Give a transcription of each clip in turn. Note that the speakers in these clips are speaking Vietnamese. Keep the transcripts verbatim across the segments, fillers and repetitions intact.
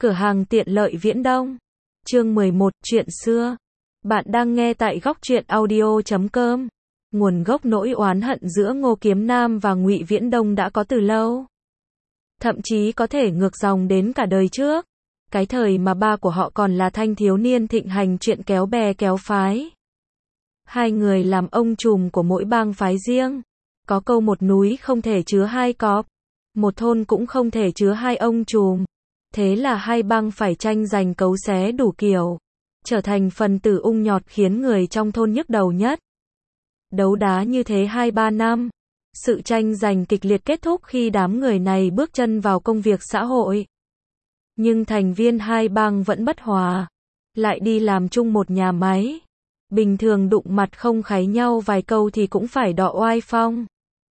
Cửa hàng tiện lợi Viễn Đông. Chương mười một, chuyện xưa. Bạn đang nghe tại góc truyện audio chấm com. Nguồn gốc nỗi oán hận giữa Ngô Kiếm Nam và Ngụy Viễn Đông đã có từ lâu. Thậm chí có thể ngược dòng đến cả đời trước. Cái thời mà ba của họ còn là thanh thiếu niên thịnh hành chuyện kéo bè kéo phái. Hai người làm ông trùm của mỗi bang phái riêng. Có câu một núi không thể chứa hai cọp, một thôn cũng không thể chứa hai ông trùm. Thế là hai bang phải tranh giành cấu xé đủ kiểu, trở thành phần tử ung nhọt khiến người trong thôn nhức đầu nhất. Đấu đá như thế hai ba năm, sự tranh giành kịch liệt kết thúc khi đám người này bước chân vào công việc xã hội. Nhưng thành viên hai bang vẫn bất hòa, lại đi làm chung một nhà máy. Bình thường đụng mặt không kháy nhau vài câu thì cũng phải đọ oai phong.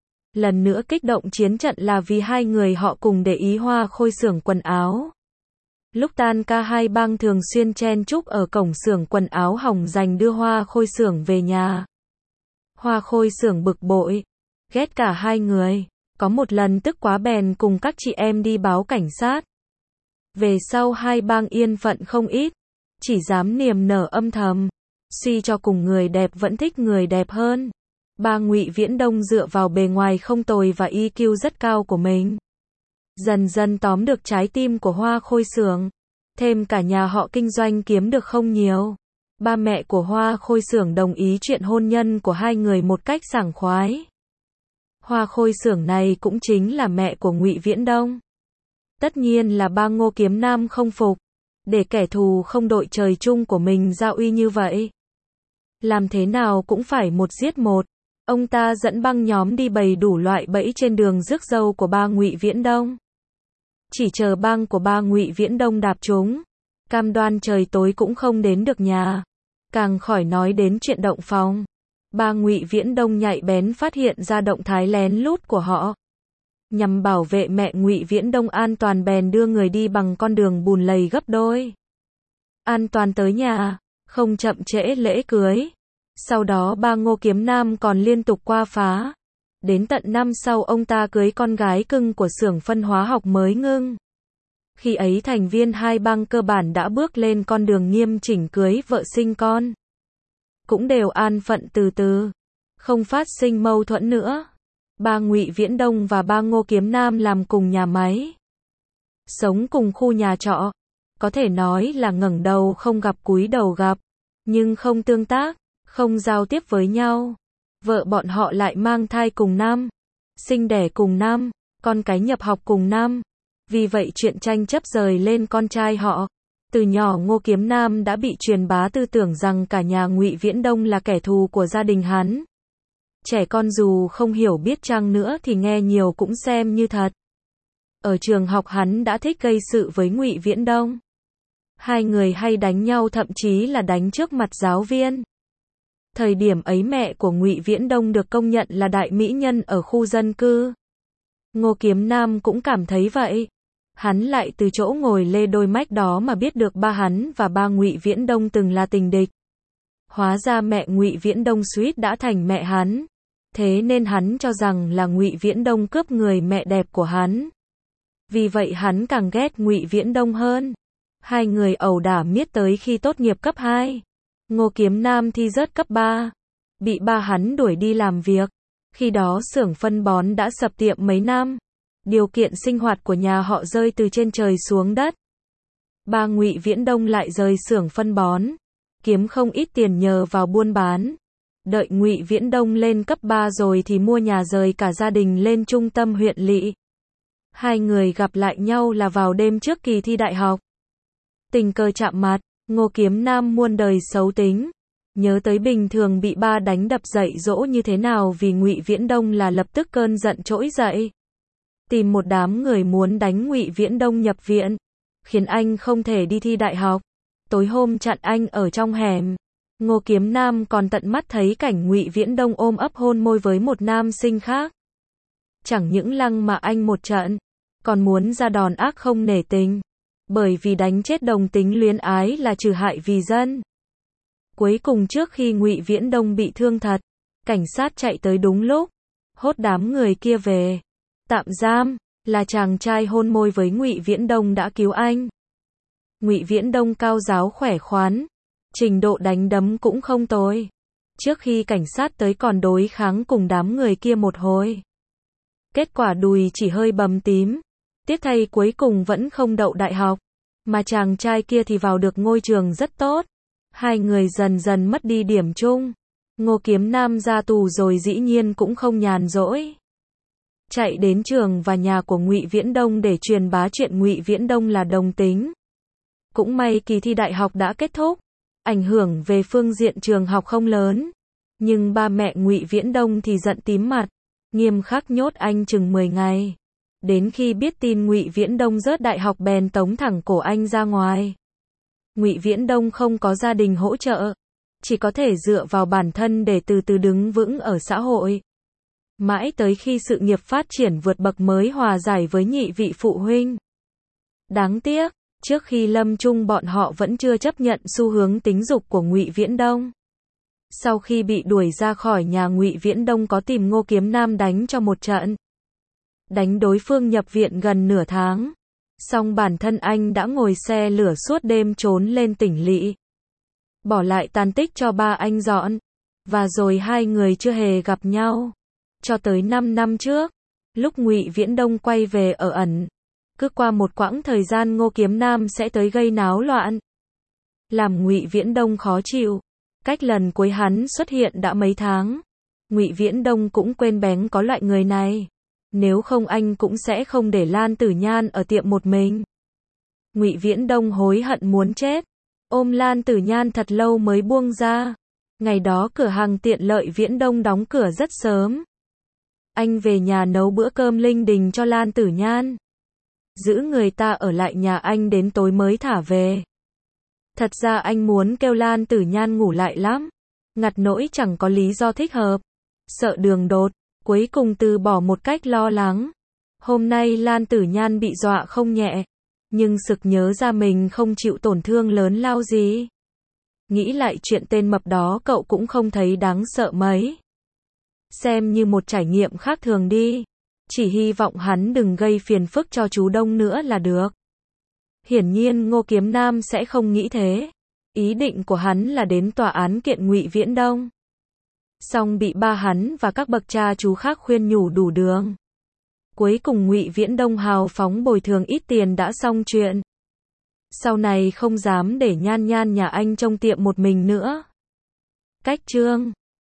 Lần nữa kích động chiến trận là vì hai người họ cùng để ý Hoa Khôi xưởng quần áo. Lúc tan ca hai bang thường xuyên chen chúc ở cổng xưởng quần áo hỏng dành đưa Hoa Khôi xưởng về nhà. Hoa Khôi xưởng bực bội, ghét cả hai người, có một lần tức quá bèn cùng các chị em đi báo cảnh sát. Về sau hai bang yên phận không ít, chỉ dám niềm nở âm thầm, suy cho cùng người đẹp vẫn thích người đẹp hơn. Ba Ngụy Viễn Đông dựa vào bề ngoài không tồi và i kiu rất cao của mình, dần dần tóm được trái tim của Hoa Khôi xưởng. Thêm cả nhà họ kinh doanh kiếm được không nhiều. Ba mẹ của Hoa Khôi xưởng đồng ý chuyện hôn nhân của hai người một cách sảng khoái. Hoa Khôi xưởng này cũng chính là mẹ của Ngụy Viễn Đông. Tất nhiên là ba Ngô Kiếm Nam không phục, để kẻ thù không đội trời chung của mình ra uy như vậy. Làm thế nào cũng phải một giết một. Ông ta dẫn băng nhóm đi bày đủ loại bẫy trên đường rước dâu của ba Ngụy Viễn Đông. Chỉ chờ băng của ba Ngụy Viễn Đông đạp trúng, cam đoan trời tối cũng không đến được nhà. Càng khỏi nói đến chuyện động phòng. Ba Ngụy Viễn Đông nhạy bén phát hiện ra động thái lén lút của họ. Nhằm bảo vệ mẹ Ngụy Viễn Đông an toàn bèn đưa người đi bằng con đường bùn lầy gấp đôi. An toàn tới nhà, không chậm trễ lễ cưới. Sau đó ba Ngô Kiếm Nam còn liên tục qua phá. Đến tận năm sau ông ta cưới con gái cưng của xưởng phân hóa học mới ngưng. Khi ấy thành viên hai bang cơ bản đã bước lên con đường nghiêm chỉnh cưới vợ sinh con. Cũng đều an phận từ từ, không phát sinh mâu thuẫn nữa. Ba Ngụy Viễn Đông và ba Ngô Kiếm Nam làm cùng nhà máy, sống cùng khu nhà trọ. Có thể nói là ngẩng đầu không gặp cúi đầu gặp, nhưng không tương tác, không giao tiếp với nhau. Vợ bọn họ lại mang thai cùng năm, sinh đẻ cùng năm, con cái nhập học cùng năm. Vì vậy chuyện tranh chấp rời lên con trai họ. Từ nhỏ Ngô Kiếm Nam đã bị truyền bá tư tưởng rằng cả nhà Ngụy Viễn Đông là kẻ thù của gia đình hắn. Trẻ con dù không hiểu biết chăng nữa thì nghe nhiều cũng xem như thật. Ở trường học hắn đã thích gây sự với Ngụy Viễn Đông. Hai người hay đánh nhau, thậm chí là đánh trước mặt giáo viên. Thời điểm ấy mẹ của Ngụy Viễn Đông được công nhận là đại mỹ nhân ở khu dân cư. Ngô Kiếm Nam cũng cảm thấy vậy. Hắn lại từ chỗ ngồi lê đôi mách đó mà biết được ba hắn và ba Ngụy Viễn Đông từng là tình địch. Hóa ra mẹ Ngụy Viễn Đông suýt đã thành mẹ hắn. Thế nên hắn cho rằng là Ngụy Viễn Đông cướp người mẹ đẹp của hắn. Vì vậy hắn càng ghét Ngụy Viễn Đông hơn. Hai người ẩu đả miết tới khi tốt nghiệp cấp hai. Ngô Kiếm Nam thi rớt cấp ba, bị ba hắn đuổi đi làm việc. Khi đó xưởng phân bón đã sập tiệm mấy năm. Điều kiện sinh hoạt của nhà họ rơi từ trên trời xuống đất. Ba Ngụy Viễn Đông lại rời xưởng phân bón, kiếm không ít tiền nhờ vào buôn bán. Đợi Ngụy Viễn Đông lên cấp ba rồi thì mua nhà rời cả gia đình lên trung tâm huyện lỵ. Hai người gặp lại nhau là vào đêm trước kỳ thi đại học. Tình cờ chạm mặt, Ngô Kiếm Nam muôn đời xấu tính, nhớ tới bình thường bị ba đánh đập dạy dỗ như thế nào vì Ngụy Viễn Đông là lập tức cơn giận trỗi dậy. Tìm một đám người muốn đánh Ngụy Viễn Đông nhập viện, khiến anh không thể đi thi đại học. Tối hôm chặn anh ở trong hẻm. Ngô Kiếm Nam còn tận mắt thấy cảnh Ngụy Viễn Đông ôm ấp hôn môi với một nam sinh khác. Chẳng những lăng mà anh một trận, còn muốn ra đòn ác không nể tình. Bởi vì đánh chết đồng tính luyến ái là trừ hại vì dân. Cuối cùng trước khi Ngụy Viễn Đông bị thương thật, cảnh sát chạy tới đúng lúc, hốt đám người kia về tạm giam. Là chàng trai hôn môi với Ngụy Viễn Đông đã cứu anh. Ngụy Viễn Đông cao giáo khỏe khoắn, trình độ đánh đấm cũng không tồi. Trước khi cảnh sát tới còn đối kháng cùng đám người kia một hồi. Kết quả đùi chỉ hơi bầm tím. Tiếc thay cuối cùng vẫn không đậu đại học. Mà chàng trai kia thì vào được ngôi trường rất tốt. Hai người dần dần mất đi điểm chung. Ngô Kiếm Nam ra tù rồi dĩ nhiên cũng không nhàn rỗi. Chạy đến trường và nhà của Ngụy Viễn Đông để truyền bá chuyện Ngụy Viễn Đông là đồng tính. Cũng may kỳ thi đại học đã kết thúc. Ảnh hưởng về phương diện trường học không lớn. Nhưng ba mẹ Ngụy Viễn Đông thì giận tím mặt. Nghiêm khắc nhốt anh chừng mười ngày. Đến khi biết tin Ngụy Viễn Đông rớt đại học bèn tống thẳng cổ anh ra ngoài. Ngụy Viễn Đông không có gia đình hỗ trợ. Chỉ có thể dựa vào bản thân để từ từ đứng vững ở xã hội. Mãi tới khi sự nghiệp phát triển vượt bậc mới hòa giải với nhị vị phụ huynh. Đáng tiếc, trước khi lâm chung bọn họ vẫn chưa chấp nhận xu hướng tính dục của Ngụy Viễn Đông. Sau khi bị đuổi ra khỏi nhà, Ngụy Viễn Đông có tìm Ngô Kiếm Nam đánh cho một trận. Đánh đối phương nhập viện gần nửa tháng. Song bản thân anh đã ngồi xe lửa suốt đêm trốn lên tỉnh lỵ. Bỏ lại tàn tích cho ba anh dọn. Và rồi hai người chưa hề gặp nhau. Cho tới năm năm trước, lúc Ngụy Viễn Đông quay về ở ẩn. Cứ qua một quãng thời gian Ngô Kiếm Nam sẽ tới gây náo loạn. Làm Ngụy Viễn Đông khó chịu. Cách lần cuối hắn xuất hiện đã mấy tháng. Ngụy Viễn Đông cũng quên bén có loại người này. Nếu không anh cũng sẽ không để Lan Tử Nhan ở tiệm một mình. Ngụy Viễn Đông hối hận muốn chết. Ôm Lan Tử Nhan thật lâu mới buông ra. Ngày đó cửa hàng tiện lợi Viễn Đông đóng cửa rất sớm. Anh về nhà nấu bữa cơm linh đình cho Lan Tử Nhan. Giữ người ta ở lại nhà anh đến tối mới thả về. Thật ra anh muốn kêu Lan Tử Nhan ngủ lại lắm. Ngặt nỗi chẳng có lý do thích hợp. Sợ đường đột. Cuối cùng từ bỏ một cách lo lắng. Hôm nay Lan Tử Nhan bị dọa không nhẹ. Nhưng sực nhớ ra mình không chịu tổn thương lớn lao gì. Nghĩ lại chuyện tên mập đó cậu cũng không thấy đáng sợ mấy. Xem như một trải nghiệm khác thường đi. Chỉ hy vọng hắn đừng gây phiền phức cho chú Đông nữa là được. Hiển nhiên Ngô Kiếm Nam sẽ không nghĩ thế. Ý định của hắn là đến tòa án kiện Ngụy Viễn Đông. Song bị ba hắn và các bậc cha chú khác khuyên nhủ đủ đường. Cuối cùng Ngụy Viễn Đông hào phóng bồi thường ít tiền đã xong chuyện. Sau này không dám để Nhan Nhan nhà anh trong tiệm một mình nữa. Cách chương